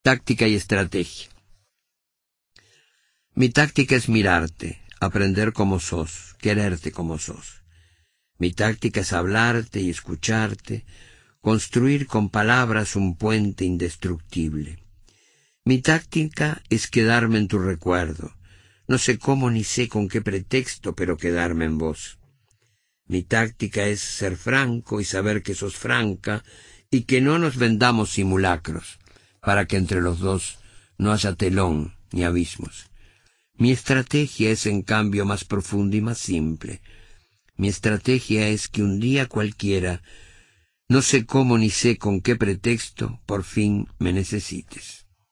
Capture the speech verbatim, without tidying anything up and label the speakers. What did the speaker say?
Speaker 1: Táctica y estrategia. Mi táctica es mirarte, aprender como sos, quererte como sos. Mi táctica es hablarte y escucharte, construir con palabras un puente indestructible. Mi táctica es quedarme en tu recuerdo, no sé cómo ni sé con qué pretexto, pero quedarme en vos. Mi táctica es ser franco y saber que sos franca y que no nos vendamos simulacros, para que entre los dos no haya telón ni abismos. Mi estrategia es en cambio más profunda y más simple. Mi estrategia es que un día cualquiera, no sé cómo ni sé con qué pretexto, por fin me necesites.